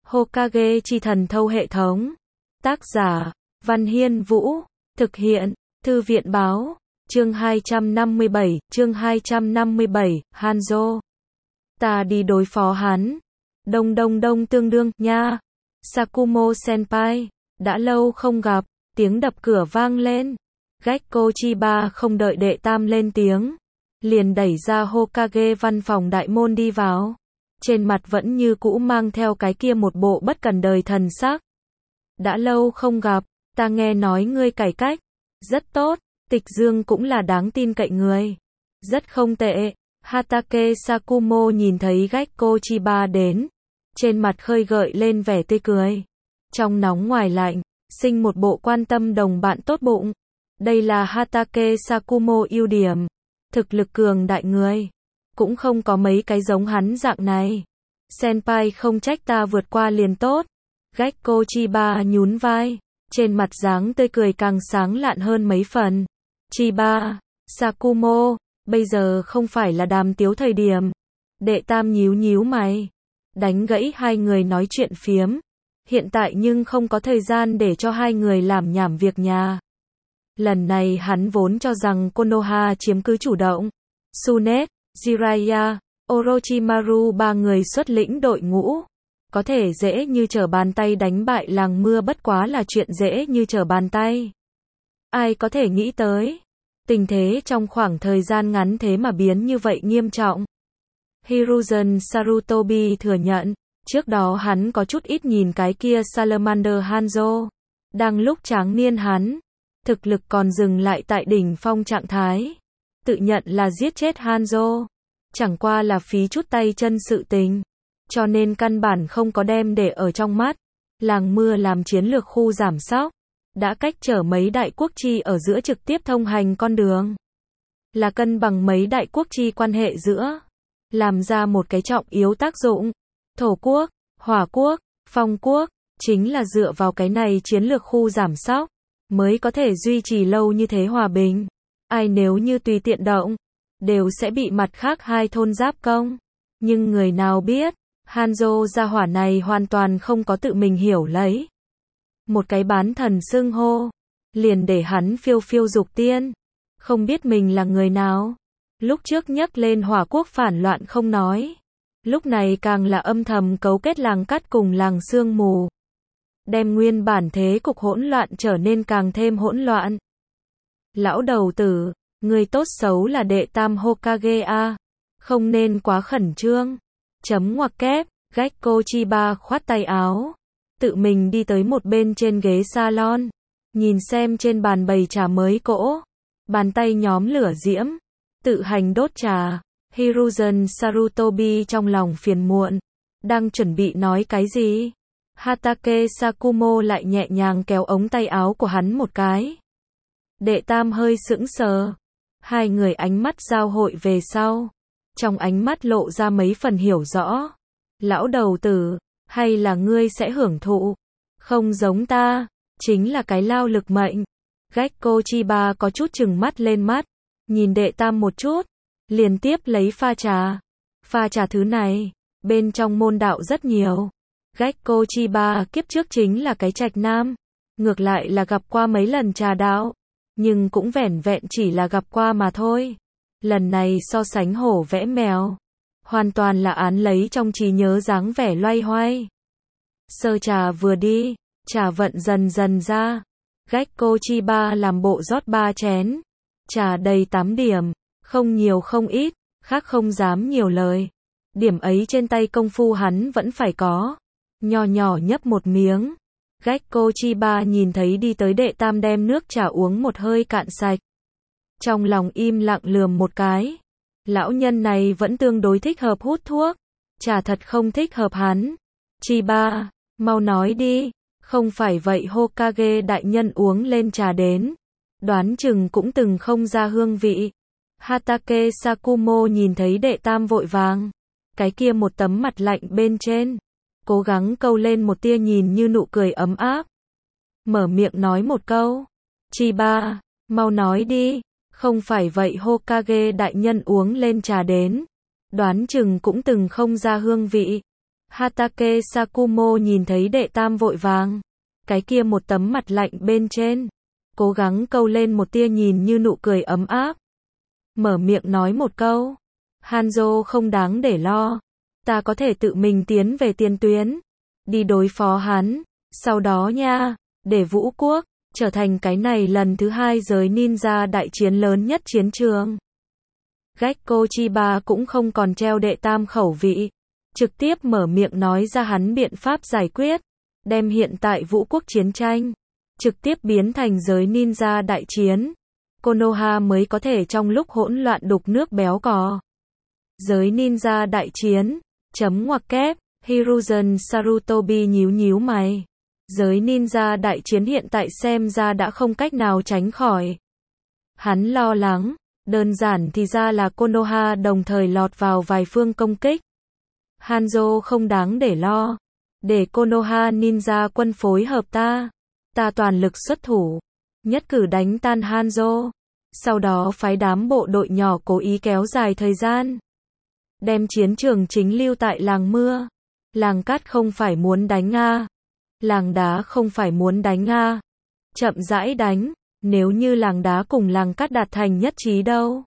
Hokage chi thần thâu hệ thống. Tác giả, Văn Hiên Vũ. Thực hiện, Thư viện Báo. Chương 257, Hanzo. Ta đi đối phó hắn. Đông đông đông tương đương, nha. Sakumo senpai, đã lâu không gặp, tiếng đập cửa vang lên. Gekko Chiba không đợi đệ tam lên tiếng, liền đẩy ra Hokage văn phòng đại môn đi vào. Trên mặt vẫn như cũ mang theo cái kia một bộ bất cần đời thần sắc. Đã lâu không gặp, ta nghe nói ngươi cải cách. Rất tốt, Tịch Dương cũng là đáng tin cậy người. Rất không tệ. Hatake Sakumo nhìn thấy Gekko Chiba đến, trên mặt khơi gợi lên vẻ tươi cười. Trong nóng ngoài lạnh, sinh một bộ quan tâm đồng bạn tốt bụng. Đây là Hatake Sakumo ưu điểm. Thực lực cường đại người. Cũng không có mấy cái giống hắn dạng này. Senpai không trách ta vượt qua liền tốt. Gekko Chiba nhún vai. Trên mặt dáng tươi cười càng sáng lạn hơn mấy phần. Chiba, Sakumo, bây giờ không phải là đàm tiếu thời điểm. Đệ tam nhíu nhíu mày. Đánh gãy hai người nói chuyện phiếm. Hiện tại nhưng không có thời gian để cho hai người làm nhảm việc nhà. Lần này hắn vốn cho rằng Konoha chiếm cứ chủ động. Tsunet, Jiraiya, Orochimaru ba người xuất lĩnh đội ngũ. Có thể dễ như trở bàn tay đánh bại làng mưa, bất quá là chuyện dễ như trở bàn tay. Ai có thể nghĩ tới. Tình thế trong khoảng thời gian ngắn thế mà biến như vậy nghiêm trọng. Hiruzen Sarutobi thừa nhận, trước đó hắn có chút ít nhìn cái kia Salamander Hanzo. Đang lúc tráng niên hắn, thực lực còn dừng lại tại đỉnh phong trạng thái. Tự nhận là giết chết Hanzo. Chẳng qua là phí chút tay chân sự tình. Cho nên căn bản không có đem để ở trong mắt. Làng mưa làm chiến lược khu giảm sóc. Đã cách trở mấy đại quốc chi ở giữa trực tiếp thông hành con đường. Là cân bằng mấy đại quốc chi quan hệ giữa. Làm ra một cái trọng yếu tác dụng. Thổ quốc, hỏa quốc, phong quốc. Chính là dựa vào cái này chiến lược khu giảm sóc. Mới có thể duy trì lâu như thế hòa bình. Ai nếu như tùy tiện động, đều sẽ bị mặt khác hai thôn giáp công. Nhưng người nào biết, Hanzo gia hỏa này hoàn toàn không có tự mình hiểu lấy. Một cái bán thần xưng hô, liền để hắn phiêu phiêu dục tiên. Không biết mình là người nào. Lúc trước nhắc lên hỏa quốc phản loạn không nói. Lúc này càng là âm thầm cấu kết làng cắt cùng làng sương mù. Đem nguyên bản thế cục hỗn loạn trở nên càng thêm hỗn loạn. Lão đầu tử, người tốt xấu là đệ tam Hokage a, không nên quá khẩn trương. Chấm ngoặc kép, Gekko Chiba khoát tay áo, tự mình đi tới một bên trên ghế salon, nhìn xem trên bàn bày trà mới cỗ, bàn tay nhóm lửa diễm, tự hành đốt trà. Hiruzen Sarutobi trong lòng phiền muộn, đang chuẩn bị nói cái gì. Hatake Sakumo lại nhẹ nhàng kéo ống tay áo của hắn một cái. Đệ tam hơi sững sờ. Hai người ánh mắt giao hội về sau. Trong ánh mắt lộ ra mấy phần hiểu rõ. Lão đầu tử, hay là ngươi sẽ hưởng thụ? Không giống ta, chính là cái lao lực mệnh. Gekko Chiba có chút chừng mắt lên mắt. Nhìn đệ tam một chút. Liền tiếp lấy pha trà. Pha trà thứ này, bên trong môn đạo rất nhiều. Gekko Chiba kiếp trước chính là cái trạch nam. Ngược lại là gặp qua mấy lần trà đạo. Nhưng cũng vẻn vẹn chỉ là gặp qua mà thôi. Lần này so sánh hổ vẽ mèo. Hoàn toàn là án lấy trong trí nhớ dáng vẻ loay hoay. Sơ trà vừa đi, trà vận dần dần ra. Gekko Chiba làm bộ rót 3 chén. Trà đầy 8 điểm. Không nhiều không ít, khác không dám nhiều lời. Điểm ấy trên tay công phu hắn vẫn phải có. Nho nhỏ nhấp một miếng. Gekko Chiba nhìn thấy đi tới đệ tam đem nước trà uống một hơi cạn sạch. Trong lòng im lặng lườm một cái. Lão nhân này vẫn tương đối thích hợp hút thuốc. Trà thật không thích hợp hắn. Chiba, mau nói đi. Không phải vậy Hokage đại nhân uống lên trà đến. Đoán chừng cũng từng không ra hương vị. Hatake Sakumo nhìn thấy đệ tam vội vàng. Cái kia một tấm mặt lạnh bên trên. Cố gắng câu lên một tia nhìn như nụ cười ấm áp. Mở miệng nói một câu. Chiba, mau nói đi. Không phải vậy Hokage đại nhân uống lên trà đến. Đoán chừng cũng từng không ra hương vị. Hatake Sakumo nhìn thấy đệ tam vội vàng. Cái kia một tấm mặt lạnh bên trên. Cố gắng câu lên một tia nhìn như nụ cười ấm áp. Mở miệng nói một câu. Hanzo không đáng để lo. Ta có thể tự mình tiến về tiền tuyến. Đi đối phó hắn. Sau đó nha, để Vũ Quốc trở thành cái này lần thứ 2 giới ninja đại chiến lớn nhất chiến trường. Gekko Chiba cũng không còn treo đệ tam khẩu vị. Trực tiếp mở miệng nói ra hắn biện pháp giải quyết. Đem hiện tại Vũ Quốc chiến tranh trực tiếp biến thành giới ninja đại chiến. Konoha mới có thể trong lúc hỗn loạn đục nước béo cò. Giới ninja đại chiến. Chấm ngoặc kép. Hiruzen Sarutobi nhíu nhíu mày. Giới ninja đại chiến hiện tại xem ra đã không cách nào tránh khỏi. Hắn lo lắng. Đơn giản thì ra là Konoha đồng thời lọt vào vài phương công kích. Hanzo không đáng để lo. Để Konoha ninja quân phối hợp ta. Ta toàn lực xuất thủ. Nhất cử đánh tan Hanzo. Sau đó phái đám bộ đội nhỏ cố ý kéo dài thời gian. Đem chiến trường chính lưu tại làng mưa. Làng cát không phải muốn đánh Nga. Làng đá không phải muốn đánh Nga. Chậm rãi đánh. Nếu như làng đá cùng làng cát đạt thành nhất trí đâu.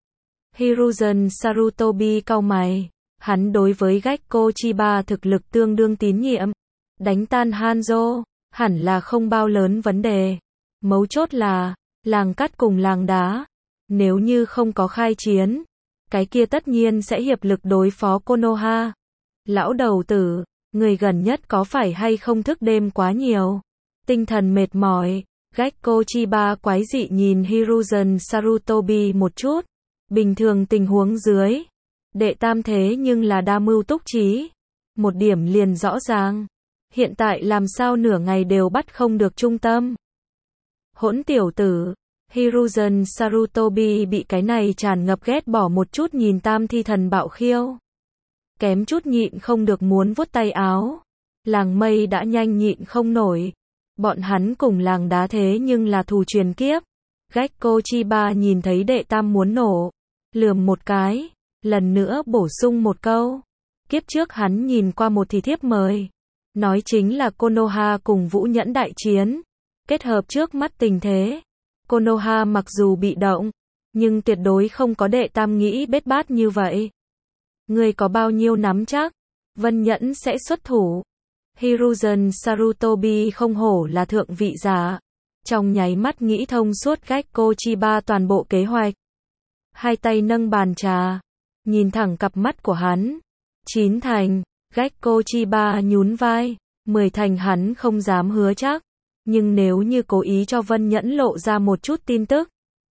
Hiruzen Sarutobi cau mày. Hắn đối với Gekko Chiba thực lực tương đương tín nhiệm. Đánh tan Hanzo, hẳn là không bao lớn vấn đề. Mấu chốt là, làng cát cùng làng đá. Nếu như không có khai chiến, cái kia tất nhiên sẽ hiệp lực đối phó Konoha. Lão đầu tử, người gần nhất có phải hay không thức đêm quá nhiều? Tinh thần mệt mỏi. Gekko Chiba quái dị nhìn Hiruzen Sarutobi một chút. Bình thường tình huống dưới. Đệ tam thế nhưng là đa mưu túc trí. Một điểm liền rõ ràng. Hiện tại làm sao nửa ngày đều bắt không được trung tâm. Hỗn tiểu tử. Hiruzen Sarutobi bị cái này tràn ngập ghét bỏ một chút nhìn tam thi thần bạo khiêu. Kém chút nhịn không được muốn vuốt tay áo. Làng mây đã nhanh nhịn không nổi. Bọn hắn cùng làng đá thế nhưng là thù truyền kiếp. Gekko Chiba nhìn thấy đệ tam muốn nổ. Lườm một cái. Lần nữa bổ sung một câu. Kiếp trước hắn nhìn qua một thì thiếp mời. Nói chính là Konoha cùng Vũ Nhẫn đại chiến. Kết hợp trước mắt tình thế. Konoha mặc dù bị động. Nhưng tuyệt đối không có đệ tam nghĩ bết bát như vậy. Người có bao nhiêu nắm chắc. Vân Nhẫn sẽ xuất thủ. Hiruzen Sarutobi không hổ là thượng vị giả. Trong nháy mắt nghĩ thông suốt Gekko Chiba toàn bộ kế hoạch. Hai tay nâng bàn trà. Nhìn thẳng cặp mắt của hắn. 9 thành. Gekko Chiba nhún vai. 10 thành hắn không dám hứa chắc. Nhưng nếu như cố ý cho Vân Nhẫn lộ ra một chút tin tức.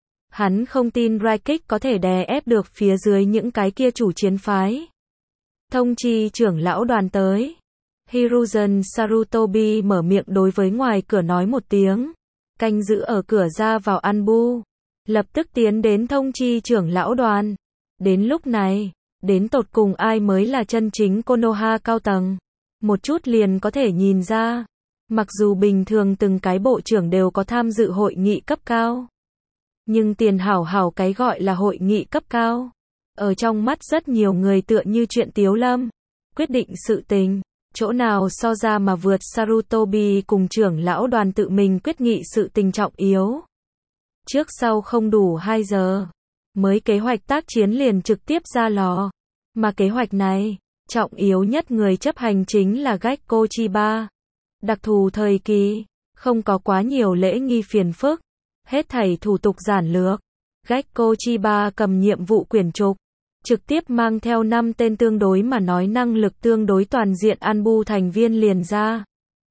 Hắn không tin Raikik có thể đè ép được phía dưới những cái kia chủ chiến phái. Thông chi trưởng lão đoàn tới. Hiruzen Sarutobi mở miệng đối với ngoài cửa nói một tiếng. Canh giữ ở cửa ra vào Anbu. Lập tức tiến đến thông chi trưởng lão đoàn. Đến lúc này, đến tột cùng ai mới là chân chính Konoha cao tầng. Một chút liền có thể nhìn ra. Mặc dù bình thường từng cái bộ trưởng đều có tham dự hội nghị cấp cao. Nhưng tiền hảo hảo cái gọi là hội nghị cấp cao. Ở trong mắt rất nhiều người tựa như chuyện tiếu lâm. Quyết định sự tình. Chỗ nào so ra mà vượt Sarutobi cùng trưởng lão đoàn tự mình quyết nghị sự tình trọng yếu. Trước sau không đủ 2 giờ. Mới kế hoạch tác chiến liền trực tiếp ra lò. Mà kế hoạch này, trọng yếu nhất người chấp hành chính là Gekko Chiba. Đặc thù thời kỳ, không có quá nhiều lễ nghi phiền phức. Hết thảy thủ tục giản lược. Gekko Chiba cầm nhiệm vụ quyển trục. Trực tiếp mang theo 5 tên tương đối mà nói năng lực tương đối toàn diện Anbu thành viên liền ra.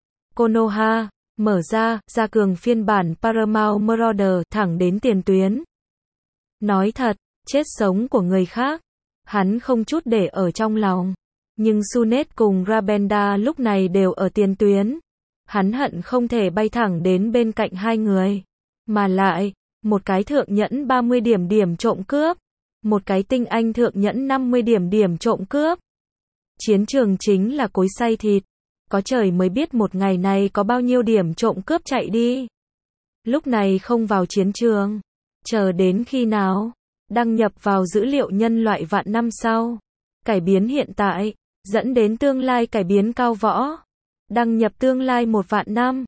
Konoha, mở ra, gia cường phiên bản Paramount Marauder thẳng đến tiền tuyến. Nói thật, chết sống của người khác, hắn không chút để ở trong lòng. Nhưng Sunet cùng Rabenda lúc này đều ở tiền tuyến. Hắn hận không thể bay thẳng đến bên cạnh hai người. Mà lại, một cái thượng nhẫn 30 điểm trộm cướp. Một cái tinh anh thượng nhẫn 50 điểm trộm cướp. Chiến trường chính là cối xay thịt. Có trời mới biết một ngày này có bao nhiêu điểm trộm cướp chạy đi. Lúc này không vào chiến trường. Chờ đến khi nào? Đăng nhập vào dữ liệu nhân loại vạn năm sau. Cải biến hiện tại. dẫn đến tương lai cải biến cao võ. Đăng nhập tương lai 1 vạn năm.